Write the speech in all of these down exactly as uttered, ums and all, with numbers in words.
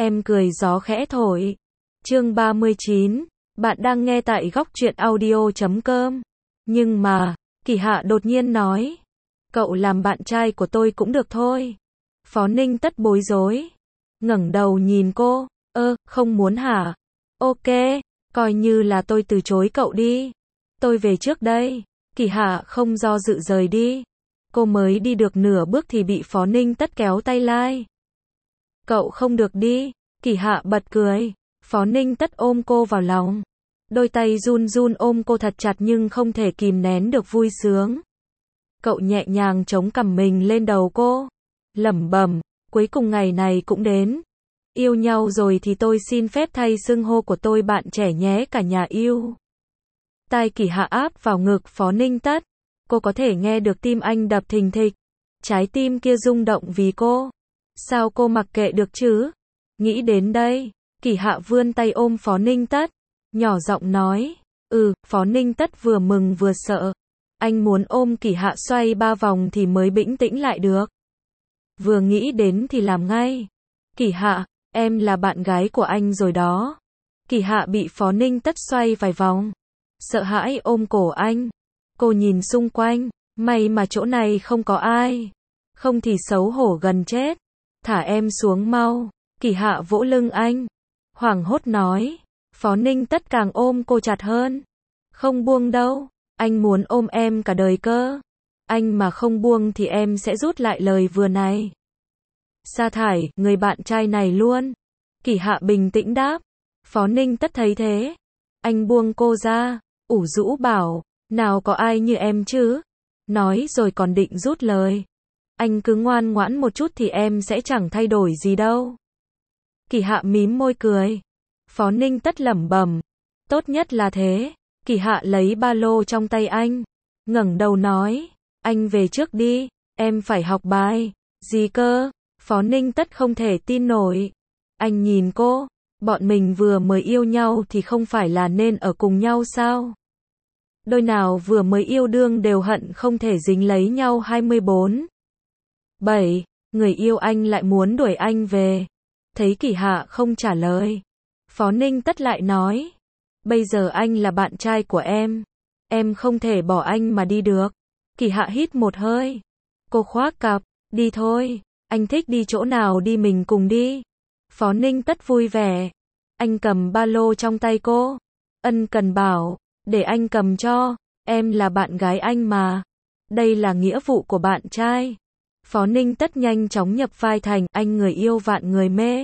Em cười gió khẽ thổi. Chương ba mươi chín. Bạn đang nghe tại góc truyện audio chấm com. Nhưng mà, Kỳ Hạ đột nhiên nói. Cậu làm bạn trai của tôi cũng được thôi. Phó Ninh Tất bối rối. Ngẩng đầu nhìn cô. Ơ, không muốn hả? Ok, coi như là tôi từ chối cậu đi. Tôi về trước đây. Kỳ Hạ không do dự rời đi. Cô mới đi được nửa bước thì bị Phó Ninh Tất kéo tay lai. Cậu không được đi. Kỳ Hạ bật cười. Phó Ninh Tất ôm cô vào lòng. Đôi tay run run ôm cô thật chặt nhưng không thể kìm nén được vui sướng. Cậu nhẹ nhàng chống cằm mình lên đầu cô. Lẩm bẩm, cuối cùng ngày này cũng đến. Yêu nhau rồi thì tôi xin phép thay xưng hô của tôi bạn trẻ nhé cả nhà yêu. Tai Kỳ Hạ áp vào ngực Phó Ninh Tất. Cô có thể nghe được tim anh đập thình thịch. Trái tim kia rung động vì cô. Sao cô mặc kệ được chứ? Nghĩ đến đây, Kỳ Hạ vươn tay ôm Phó Ninh Tất. Nhỏ giọng nói. Ừ, Phó Ninh Tất vừa mừng vừa sợ. Anh muốn ôm Kỳ Hạ xoay ba vòng thì mới bĩnh tĩnh lại được. Vừa nghĩ đến thì làm ngay. Kỳ Hạ, em là bạn gái của anh rồi đó. Kỳ Hạ bị Phó Ninh Tất xoay vài vòng. Sợ hãi ôm cổ anh. Cô nhìn xung quanh. May mà chỗ này không có ai. Không thì xấu hổ gần chết. Thả em xuống mau. Kỳ Hạ vỗ lưng anh. Hoảng hốt nói. Phó Ninh Tất càng ôm cô chặt hơn. Không buông đâu. Anh muốn ôm em cả đời cơ. Anh mà không buông thì em sẽ rút lại lời vừa này. Sa thải, người bạn trai này luôn. Kỳ Hạ bình tĩnh đáp. Phó Ninh Tất thấy thế. Anh buông cô ra. Ủ rũ bảo. Nào có ai như em chứ. Nói rồi còn định rút lời. Anh cứ ngoan ngoãn một chút thì em sẽ chẳng thay đổi gì đâu. Kỳ Hạ mím môi cười. Phó Ninh Tất lẩm bẩm. Tốt nhất là thế. Kỳ Hạ lấy ba lô trong tay anh. Ngẩng đầu nói. Anh về trước đi. Em phải học bài. Gì cơ? Phó Ninh Tất không thể tin nổi. Anh nhìn cô. Bọn mình vừa mới yêu nhau thì không phải là nên ở cùng nhau sao? Đôi nào vừa mới yêu đương đều hận không thể dính lấy nhau hai mươi bốn. bảy. Người yêu anh lại muốn đuổi anh về. Thấy Kỳ Hạ không trả lời. Phó Ninh Tất lại nói. Bây giờ anh là bạn trai của em. Em không thể bỏ anh mà đi được. Kỳ Hạ hít một hơi. Cô khoác cặp. Đi thôi. Anh thích đi chỗ nào đi mình cùng đi. Phó Ninh Tất vui vẻ. Anh cầm ba lô trong tay cô. Ân cần bảo. Để anh cầm cho. Em là bạn gái anh mà. Đây là nghĩa vụ của bạn trai. Phó Ninh Tất nhanh chóng nhập vai thành anh người yêu vạn người mê.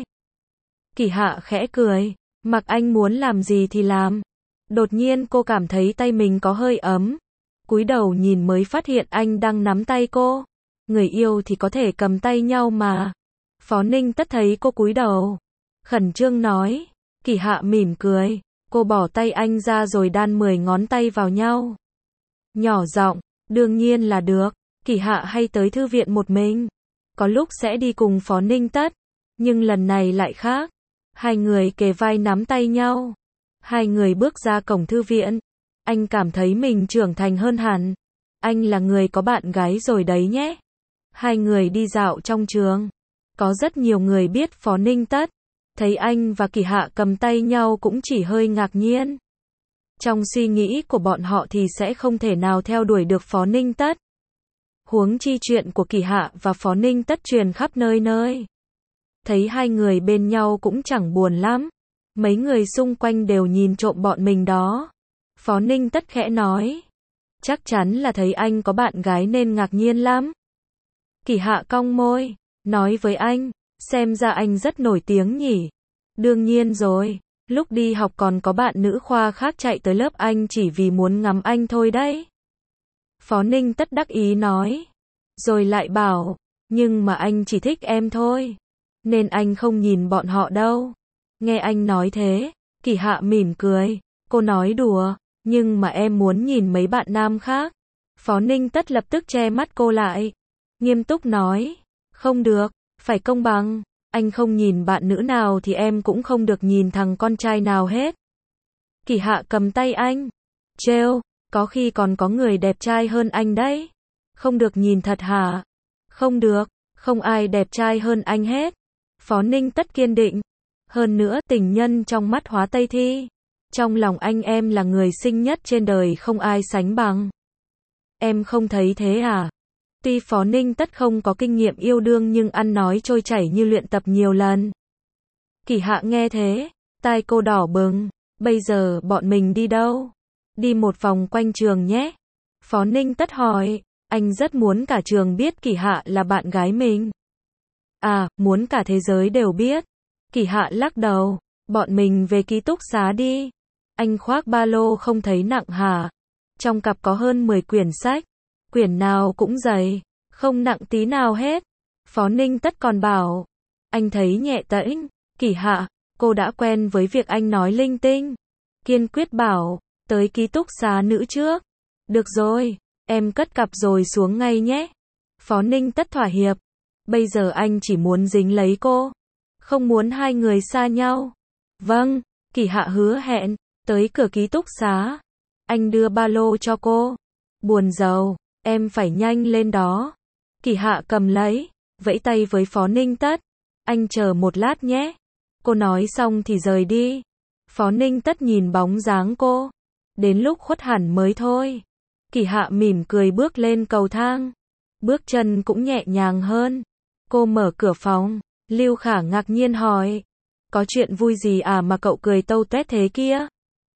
Kỳ Hạ khẽ cười. Mặc anh muốn làm gì thì làm. Đột nhiên cô cảm thấy tay mình có hơi ấm. Cúi đầu nhìn mới phát hiện anh đang nắm tay cô. Người yêu thì có thể cầm tay nhau mà. Phó Ninh Tất thấy cô cúi đầu. Khẩn trương nói. Kỳ Hạ mỉm cười. Cô bỏ tay anh ra rồi đan mười ngón tay vào nhau. Nhỏ giọng. Đương nhiên là được. Kỳ Hạ hay tới thư viện một mình. Có lúc sẽ đi cùng Phó Ninh Tất. Nhưng lần này lại khác. Hai người kề vai nắm tay nhau. Hai người bước ra cổng thư viện. Anh cảm thấy mình trưởng thành hơn hẳn. Anh là người có bạn gái rồi đấy nhé. Hai người đi dạo trong trường. Có rất nhiều người biết Phó Ninh Tất. Thấy anh và Kỳ Hạ cầm tay nhau cũng chỉ hơi ngạc nhiên. Trong suy nghĩ của bọn họ thì sẽ không thể nào theo đuổi được Phó Ninh Tất. Huống chi chuyện của Kỳ Hạ và Phó Ninh Tất truyền khắp nơi nơi. Thấy hai người bên nhau cũng chẳng buồn lắm. Mấy người xung quanh đều nhìn trộm bọn mình đó. Phó Ninh Tất khẽ nói. Chắc chắn là thấy anh có bạn gái nên ngạc nhiên lắm. Kỳ Hạ cong môi. Nói với anh. Xem ra anh rất nổi tiếng nhỉ. Đương nhiên rồi. Lúc đi học còn có bạn nữ khoa khác chạy tới lớp anh chỉ vì muốn ngắm anh thôi đấy. Phó Ninh Tất đắc ý nói. Rồi lại bảo. Nhưng mà anh chỉ thích em thôi. Nên anh không nhìn bọn họ đâu. Nghe anh nói thế. Kỳ Hạ mỉm cười. Cô nói đùa. Nhưng mà em muốn nhìn mấy bạn nam khác. Phó Ninh Tất lập tức che mắt cô lại. Nghiêm túc nói. Không được. Phải công bằng. Anh không nhìn bạn nữ nào thì em cũng không được nhìn thằng con trai nào hết. Kỳ Hạ cầm tay anh. Trêu. Có khi còn có người đẹp trai hơn anh đấy. Không được nhìn thật hả? Không được. Không ai đẹp trai hơn anh hết. Phó Ninh Tất kiên định. Hơn nữa, tình nhân trong mắt Hóa Tây Thi. Trong lòng anh em là người xinh nhất trên đời không ai sánh bằng. Em không thấy thế à? Tuy Phó Ninh Tất không có kinh nghiệm yêu đương nhưng ăn nói trôi chảy như luyện tập nhiều lần. Kỳ Hạ nghe thế, tai cô đỏ bừng. Bây giờ bọn mình đi đâu? Đi một vòng quanh trường nhé. Phó Ninh Tất hỏi, anh rất muốn cả trường biết Kỳ Hạ là bạn gái mình. À, muốn cả thế giới đều biết. Kỳ Hạ lắc đầu, bọn mình về ký túc xá đi. Anh khoác ba lô không thấy nặng hả? Trong cặp có hơn mười quyển sách. Quyển nào cũng dày, không nặng tí nào hết. Phó Ninh Tất còn bảo, anh thấy nhẹ tễnh. Kỳ Hạ, cô đã quen với việc anh nói linh tinh. Kiên quyết bảo, tới ký túc xá nữ trước. Được rồi, em cất cặp rồi xuống ngay nhé. Phó Ninh Tất thỏa hiệp. Bây giờ anh chỉ muốn dính lấy cô. Không muốn hai người xa nhau. Vâng, Kỳ Hạ hứa hẹn. Tới cửa ký túc xá. Anh đưa ba lô cho cô. Buồn rầu, em phải nhanh lên đó. Kỳ Hạ cầm lấy, vẫy tay với Phó Ninh Tất. Anh chờ một lát nhé. Cô nói xong thì rời đi. Phó Ninh Tất nhìn bóng dáng cô. Đến lúc khuất hẳn mới thôi. Kỳ Hạ mỉm cười bước lên cầu thang. Bước chân cũng nhẹ nhàng hơn. Cô mở cửa phòng. Lưu Khả ngạc nhiên hỏi. Có chuyện vui gì à mà cậu cười tâu tuét thế kia?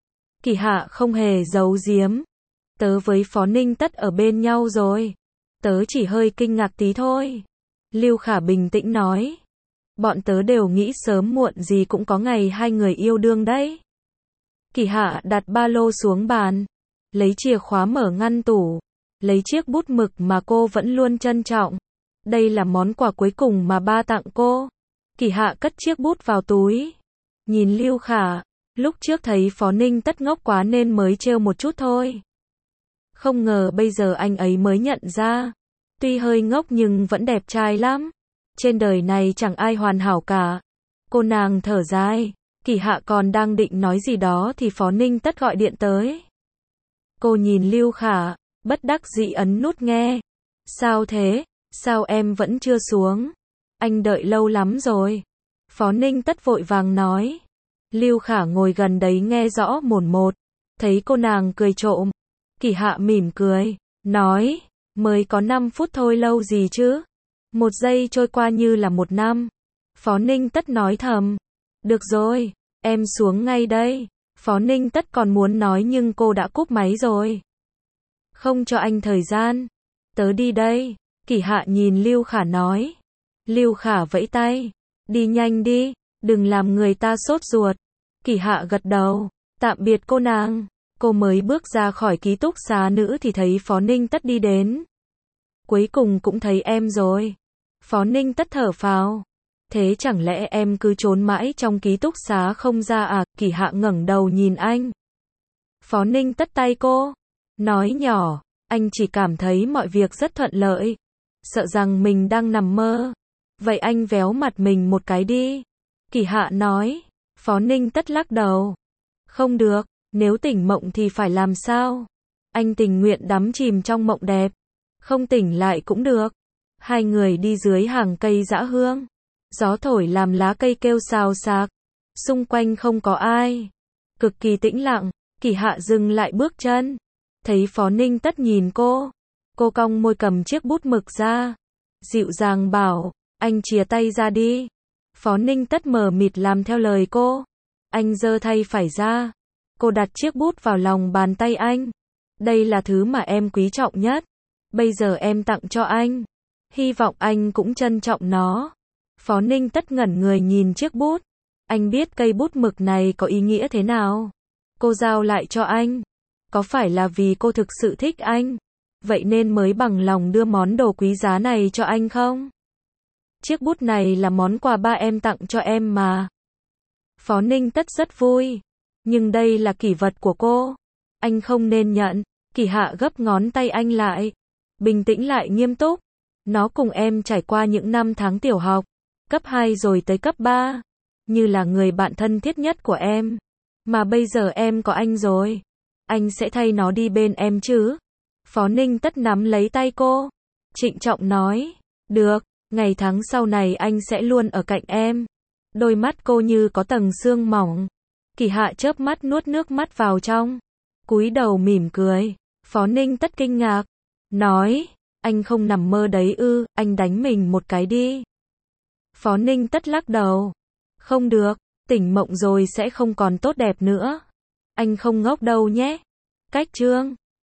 Kỳ Hạ không hề giấu giếm. Tớ với Phó Ninh Tất ở bên nhau rồi. Tớ chỉ hơi kinh ngạc tí thôi. Lưu Khả bình tĩnh nói. Bọn tớ đều nghĩ sớm muộn gì cũng có ngày hai người yêu đương đấy. Kỳ Hạ đặt ba lô xuống bàn. Lấy chìa khóa mở ngăn tủ. Lấy chiếc bút mực mà cô vẫn luôn trân trọng. Đây là món quà cuối cùng mà ba tặng cô. Kỳ Hạ cất chiếc bút vào túi. Nhìn Lưu Khả. Lúc trước thấy Phó Ninh Tất ngốc quá nên mới trêu một chút thôi. Không ngờ bây giờ anh ấy mới nhận ra. Tuy hơi ngốc nhưng vẫn đẹp trai lắm. Trên đời này chẳng ai hoàn hảo cả. Cô nàng thở dài. Kỳ Hạ còn đang định nói gì đó thì Phó Ninh Tất gọi điện tới. Cô nhìn Lưu Khả, bất đắc dĩ ấn nút nghe. Sao thế? Sao em vẫn chưa xuống? Anh đợi lâu lắm rồi. Phó Ninh Tất vội vàng nói. Lưu Khả ngồi gần đấy nghe rõ mồn một. Thấy cô nàng cười trộm. Kỳ Hạ mỉm cười. Nói. Mới có năm phút thôi lâu gì chứ? Một giây trôi qua như là một năm. Phó Ninh Tất nói thầm. Được rồi. Em xuống ngay đây. Phó Ninh Tất còn muốn nói nhưng cô đã cúp máy rồi. Không cho anh thời gian. Tớ đi đây. Kỳ Hạ nhìn Lưu Khả nói. Lưu Khả vẫy tay. Đi nhanh đi. Đừng làm người ta sốt ruột. Kỳ Hạ gật đầu. Tạm biệt cô nàng. Cô mới bước ra khỏi ký túc xá nữ thì thấy Phó Ninh Tất đi đến. Cuối cùng cũng thấy em rồi. Phó Ninh Tất thở phào. Thế chẳng lẽ em cứ trốn mãi trong ký túc xá không ra à? Kỳ Hạ ngẩng đầu nhìn anh. Phó Ninh Tất tay cô. Nói nhỏ. Anh chỉ cảm thấy mọi việc rất thuận lợi. Sợ rằng mình đang nằm mơ. Vậy anh véo mặt mình một cái đi. Kỳ Hạ nói. Phó Ninh Tất lắc đầu. Không được. Nếu tỉnh mộng thì phải làm sao? Anh tình nguyện đắm chìm trong mộng đẹp. Không tỉnh lại cũng được. Hai người đi dưới hàng cây dã hương. Gió thổi làm lá cây kêu xào xạc. Xung quanh không có ai. Cực kỳ tĩnh lặng. Kỳ Hạ dừng lại bước chân. Thấy Phó Ninh Tất nhìn cô. Cô cong môi cầm chiếc bút mực ra. Dịu dàng bảo. Anh chìa tay ra đi. Phó Ninh Tất mờ mịt làm theo lời cô. Anh giơ tay phải ra. Cô đặt chiếc bút vào lòng bàn tay anh. Đây là thứ mà em quý trọng nhất. Bây giờ em tặng cho anh. Hy vọng anh cũng trân trọng nó. Phó Ninh Tất ngẩn người nhìn chiếc bút. Anh biết cây bút mực này có ý nghĩa thế nào. Cô giao lại cho anh. Có phải là vì cô thực sự thích anh? Vậy nên mới bằng lòng đưa món đồ quý giá này cho anh không? Chiếc bút này là món quà ba em tặng cho em mà. Phó Ninh Tất rất vui. Nhưng đây là kỷ vật của cô. Anh không nên nhận. Kỳ Hạ gấp ngón tay anh lại. Bình tĩnh lại nghiêm túc. Nó cùng em trải qua những năm tháng tiểu học. Cấp hai rồi tới cấp ba. Như là người bạn thân thiết nhất của em. Mà bây giờ em có anh rồi. Anh sẽ thay nó đi bên em chứ? Phó Ninh Tất nắm lấy tay cô. Trịnh trọng nói. Được. Ngày tháng sau này anh sẽ luôn ở cạnh em. Đôi mắt cô như có tầng sương mỏng. Kỳ Hạ chớp mắt nuốt nước mắt vào trong, cúi đầu mỉm cười. Phó Ninh Tất kinh ngạc, nói, anh không nằm mơ đấy ư, anh đánh mình một cái đi. Phó Ninh Tất lắc đầu, không được, tỉnh mộng rồi sẽ không còn tốt đẹp nữa. Anh không ngốc đâu nhé. Cách chương